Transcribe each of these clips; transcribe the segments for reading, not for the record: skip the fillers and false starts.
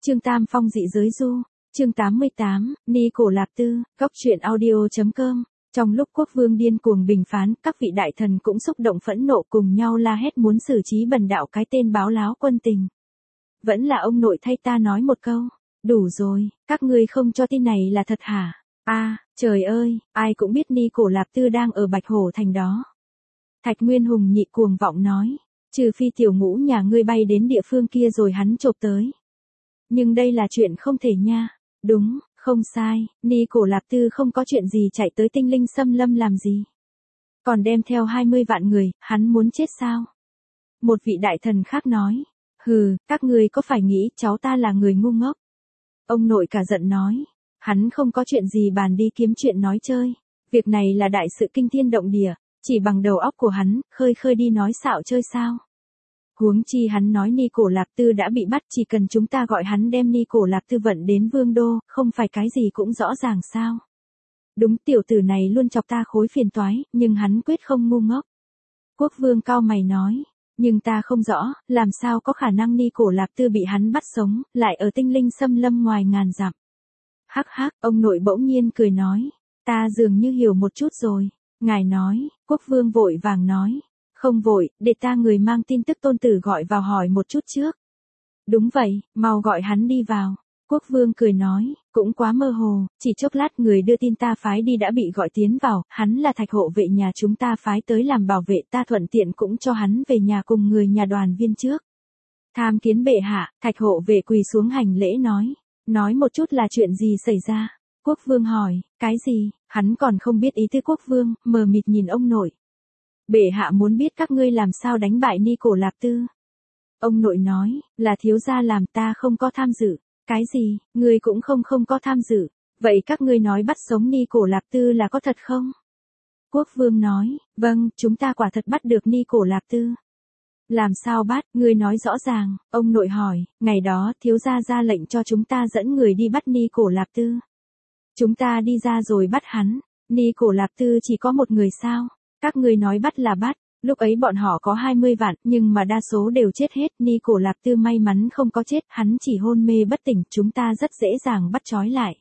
Trương Tam Phong dị giới du, chương 88, Ni Cổ Lạp Tư, góc truyện audio.com. Trong lúc quốc vương điên cuồng bình phán, các vị đại thần cũng xúc động phẫn nộ cùng nhau la hét muốn xử trí bần đạo cái tên báo láo quân tình. Vẫn là ông nội thay ta nói một câu, đủ rồi, các ngươi không cho tin này là thật hả? Trời ơi, ai cũng biết Ni Cổ Lạp Tư đang ở Bạch Hổ Thành đó. Thạch Nguyên Hùng nhị cuồng vọng nói, trừ phi tiểu ngũ nhà ngươi bay đến địa phương kia rồi hắn chộp tới. Nhưng đây là chuyện không thể nha. Đúng, không sai, Ni Cổ Lạp Tư không có chuyện gì chạy tới Tinh Linh Xâm Lâm làm gì. Còn đem theo 20 vạn người, hắn muốn chết sao? Một vị đại thần khác nói, hừ, các ngươi có phải nghĩ cháu ta là người ngu ngốc? Ông nội cả giận nói, hắn không có chuyện gì bàn đi kiếm chuyện nói chơi. Việc này là đại sự kinh thiên động địa, chỉ bằng đầu óc của hắn, khơi đi nói xạo chơi sao? Huống chi hắn nói Ni Cổ Lạp Tư đã bị bắt, chỉ cần chúng ta gọi hắn đem Ni Cổ Lạp Tư vận đến vương đô, không phải cái gì cũng rõ ràng sao. Đúng, tiểu tử này luôn chọc ta khối phiền toái, nhưng hắn quyết không ngu ngốc. Quốc vương cao mày nói, nhưng ta không rõ, làm sao có khả năng Ni Cổ Lạp Tư bị hắn bắt sống, lại ở Tinh Linh Xâm Lâm ngoài ngàn dặm. Hắc hắc, ông nội bỗng nhiên cười nói, ta dường như hiểu một chút rồi. Ngài nói, quốc vương vội vàng nói. Không vội, để ta người mang tin tức tôn tử gọi vào hỏi một chút trước. Đúng vậy, mau gọi hắn đi vào. Quốc vương cười nói, cũng quá mơ hồ, chỉ chốc lát người đưa tin ta phái đi đã bị gọi tiến vào, hắn là thạch hộ vệ nhà chúng ta phái tới làm bảo vệ, ta thuận tiện cũng cho hắn về nhà cùng người nhà đoàn viên trước. Tham kiến bệ hạ, thạch hộ vệ quỳ xuống hành lễ nói một chút là chuyện gì xảy ra. Quốc vương hỏi, cái gì, hắn còn không biết ý tứ quốc vương, mờ mịt nhìn ông nội. Bệ hạ muốn biết các ngươi làm sao đánh bại Ni Cổ Lạp Tư. Ông nội nói, là thiếu gia làm, ta không có tham dự. Cái gì, ngươi cũng không có tham dự. Vậy các ngươi nói bắt sống Ni Cổ Lạp Tư là có thật không? Quốc vương nói, vâng, chúng ta quả thật bắt được Ni Cổ Lạp Tư. Làm sao bắt, ngươi nói rõ ràng. Ông nội hỏi, ngày đó thiếu gia ra lệnh cho chúng ta dẫn người đi bắt Ni Cổ Lạp Tư. Chúng ta đi ra rồi bắt hắn. Ni Cổ Lạp Tư chỉ có một người sao? Các ngươi nói bắt là bắt, lúc ấy bọn họ có 20 vạn, nhưng mà đa số đều chết hết, Ni Cổ Lạp Tư may mắn không có chết, hắn chỉ hôn mê bất tỉnh, chúng ta rất dễ dàng bắt trói lại.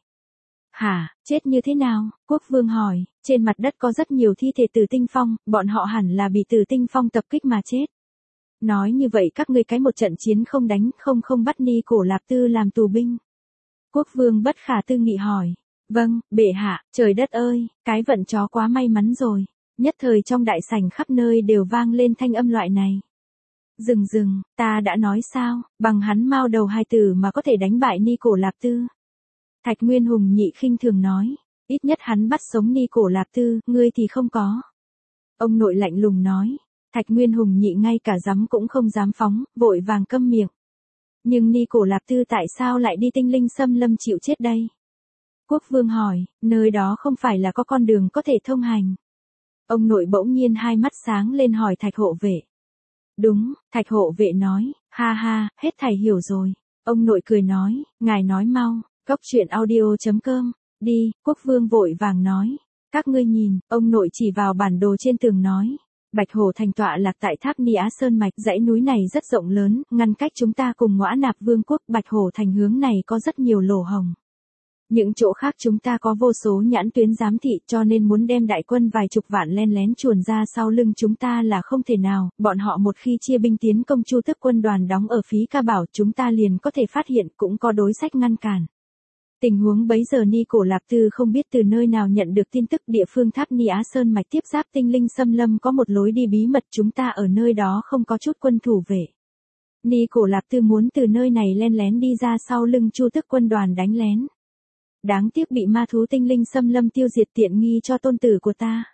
Hả, chết như thế nào? Quốc vương hỏi, trên mặt đất có rất nhiều thi thể Tử Tinh Phong, bọn họ hẳn là bị Tử Tinh Phong tập kích mà chết. Nói như vậy các ngươi cái một trận chiến không đánh, không bắt Ni Cổ Lạp Tư làm tù binh. Quốc vương bất khả tư nghị hỏi, vâng, bệ hạ, trời đất ơi, cái vận chó quá may mắn rồi. Nhất thời trong đại sảnh khắp nơi đều vang lên thanh âm loại này. Dừng, ta đã nói sao, bằng hắn mao đầu hai tử mà có thể đánh bại Ni Cổ Lạp Tư. Thạch Nguyên Hùng nhị khinh thường nói, ít nhất hắn bắt sống Ni Cổ Lạp Tư, ngươi thì không có. Ông nội lạnh lùng nói, Thạch Nguyên Hùng nhị ngay cả dám cũng không dám phóng, vội vàng câm miệng. Nhưng Ni Cổ Lạp Tư tại sao lại đi Tinh Linh Xâm Lâm chịu chết đây? Quốc vương hỏi, nơi đó không phải là có con đường có thể thông hành. Ông nội bỗng nhiên hai mắt sáng lên hỏi thạch hộ vệ. Đúng, thạch hộ vệ nói, ha, hết thầy hiểu rồi. Ông nội cười nói, ngài nói mau, góc truyện audio.com, đi, quốc vương vội vàng nói. Các ngươi nhìn, ông nội chỉ vào bản đồ trên tường nói. Bạch Hổ Thành tọa lạc tại tháp Ni Á Sơn Mạch, dãy núi này rất rộng lớn, ngăn cách chúng ta cùng Ngõa Nạp Vương quốc. Bạch Hổ Thành hướng này có rất nhiều lỗ hổng. Những chỗ khác chúng ta có vô số nhãn tuyến giám thị, cho nên muốn đem đại quân vài chục vạn len lén chuồn ra sau lưng chúng ta là không thể nào, bọn họ một khi chia binh tiến công Chu Tước quân đoàn đóng ở Phí Ca Bảo chúng ta liền có thể phát hiện, cũng có đối sách ngăn cản. Tình huống bấy giờ Ni Cổ Lạp Tư không biết từ nơi nào nhận được tin tức địa phương tháp Ni Á Sơn Mạch tiếp giáp Tinh Linh Xâm Lâm có một lối đi bí mật, chúng ta ở nơi đó không có chút quân thủ vệ. Ni Cổ Lạp Tư muốn từ nơi này len lén đi ra sau lưng Chu Tước quân đoàn đánh lén. Đáng tiếc bị ma thú Tinh Linh Xâm Lâm tiêu diệt, tiện nghi cho tôn tử của ta.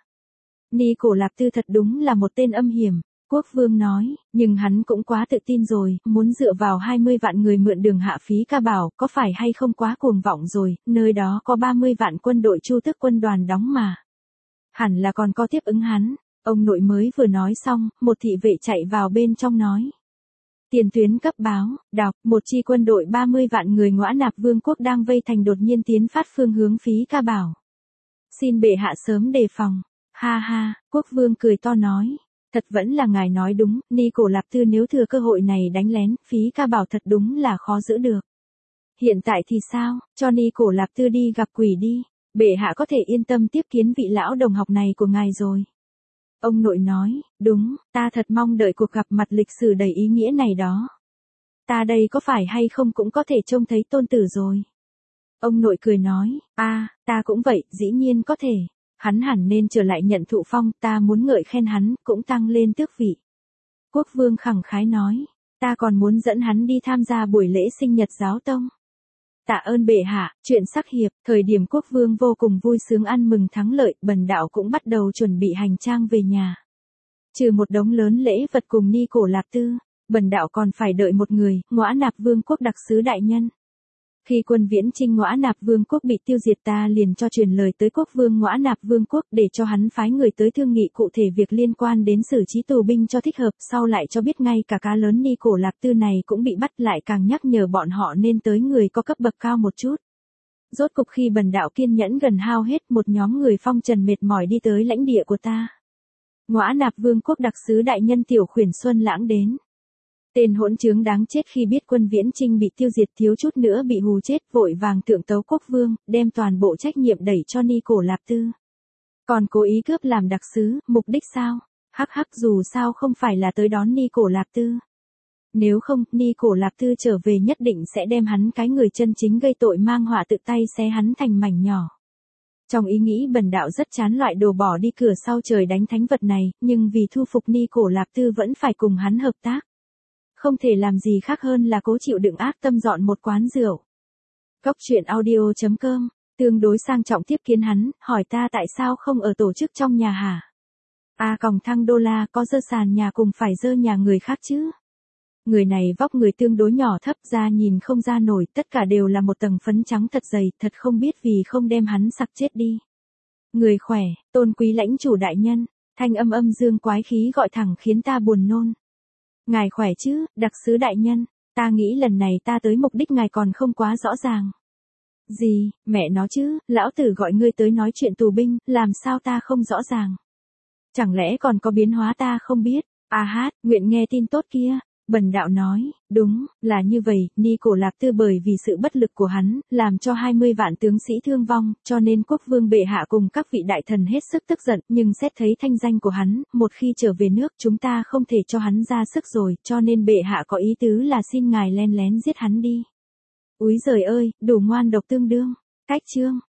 Ni Cổ Lạp Tư thật đúng là một tên âm hiểm, quốc vương nói, nhưng hắn cũng quá tự tin rồi, muốn dựa vào 20 vạn người mượn đường hạ Phí Ca Bảo, có phải hay không quá cuồng vọng rồi, nơi đó có 30 vạn quân đội Chu Tước quân đoàn đóng mà. Hẳn là còn có tiếp ứng hắn. Ông nội mới vừa nói xong, một thị vệ chạy vào bên trong nói. Tiền tuyến cấp báo, đọc, một chi quân đội 30 vạn người Ngõa Nạp Vương quốc đang vây thành đột nhiên tiến phát phương hướng Phí Ca Bảo. Xin bệ hạ sớm đề phòng. Ha, quốc vương cười to nói. Thật vẫn là ngài nói đúng, Ni Cổ Lạp Tư nếu thừa cơ hội này đánh lén, Phí Ca Bảo thật đúng là khó giữ được. Hiện tại thì sao, cho Ni Cổ Lạp Tư đi gặp quỷ đi, bệ hạ có thể yên tâm tiếp kiến vị lão đồng học này của ngài rồi. Ông nội nói, đúng, ta thật mong đợi cuộc gặp mặt lịch sử đầy ý nghĩa này đó. Ta đây có phải hay không cũng có thể trông thấy tôn tử rồi. Ông nội cười nói, ta cũng vậy, dĩ nhiên có thể. Hắn hẳn nên trở lại nhận thụ phong, ta muốn ngợi khen hắn, cũng tăng lên tước vị. Quốc vương khẳng khái nói, ta còn muốn dẫn hắn đi tham gia buổi lễ sinh nhật giáo tông. Tạ ơn bệ hạ, chuyện sắc hiệp, thời điểm quốc vương vô cùng vui sướng ăn mừng thắng lợi, Bần đạo cũng bắt đầu chuẩn bị hành trang về nhà. Trừ một đống lớn lễ vật cùng Ni Cổ Lạp Tư, Bần đạo còn phải đợi một người, Ngõa Nạp Vương quốc đặc sứ đại nhân. Khi quân Viễn Chinh Ngõa Nạp Vương quốc bị tiêu diệt, ta liền cho truyền lời tới quốc vương Ngõa Nạp Vương quốc để cho hắn phái người tới thương nghị cụ thể việc liên quan đến xử trí tù binh cho thích hợp, sau lại cho biết ngay cả cá lớn Ni Cổ Lạp Tư này cũng bị bắt, lại càng nhắc nhở bọn họ nên tới người có cấp bậc cao một chút. Rốt cục khi Bần đạo kiên nhẫn gần hao hết, một nhóm người phong trần mệt mỏi đi tới lãnh địa của ta. Ngõa Nạp Vương quốc đặc sứ đại nhân Tiểu Khuyển Xuân Lãng đến. Tên hỗn trướng đáng chết khi biết quân Viễn Chinh bị tiêu diệt thiếu chút nữa bị hù chết, vội vàng thượng tấu quốc vương, đem toàn bộ trách nhiệm đẩy cho Ni Cổ Lạp Tư. Còn cố ý cướp làm đặc sứ, mục đích sao? Hắc hắc, dù sao không phải là tới đón Ni Cổ Lạp Tư. Nếu không, Ni Cổ Lạp Tư trở về nhất định sẽ đem hắn cái người chân chính gây tội mang họa tự tay xé hắn thành mảnh nhỏ. Trong ý nghĩ Bần đạo rất chán loại đồ bỏ đi cửa sau trời đánh thánh vật này, nhưng vì thu phục Ni Cổ Lạp Tư vẫn phải cùng hắn hợp tác. Không thể làm gì khác hơn là cố chịu đựng ác tâm dọn một quán rượu. Góc truyện audio.com, tương đối sang trọng tiếp kiến hắn, hỏi ta tại sao không ở tổ chức trong nhà hả? Còng thăng đô la, có dơ sàn nhà cùng phải dơ nhà người khác chứ? Người này vóc người tương đối nhỏ thấp, ra nhìn không ra nổi, tất cả đều là một tầng phấn trắng thật dày, thật không biết vì không đem hắn sặc chết đi. Người khỏe, tôn quý lãnh chủ đại nhân, thanh âm âm dương quái khí gọi thẳng khiến ta buồn nôn. Ngài khỏe chứ, đặc sứ đại nhân, ta nghĩ lần này ta tới mục đích ngài còn không quá rõ ràng. Gì, mẹ nó chứ, lão tử gọi ngươi tới nói chuyện tù binh, làm sao ta không rõ ràng? Chẳng lẽ còn có biến hóa ta không biết? Nguyện nghe tin tốt kia. Bần đạo nói, đúng, là như vậy, Ni Cổ Lạp Tư bởi vì sự bất lực của hắn, làm cho 20 vạn tướng sĩ thương vong, cho nên quốc vương bệ hạ cùng các vị đại thần hết sức tức giận, nhưng xét thấy thanh danh của hắn, một khi trở về nước chúng ta không thể cho hắn ra sức rồi, cho nên bệ hạ có ý tứ là xin ngài len lén giết hắn đi. Úi giời ơi, đủ ngoan độc tương đương. Cách chương.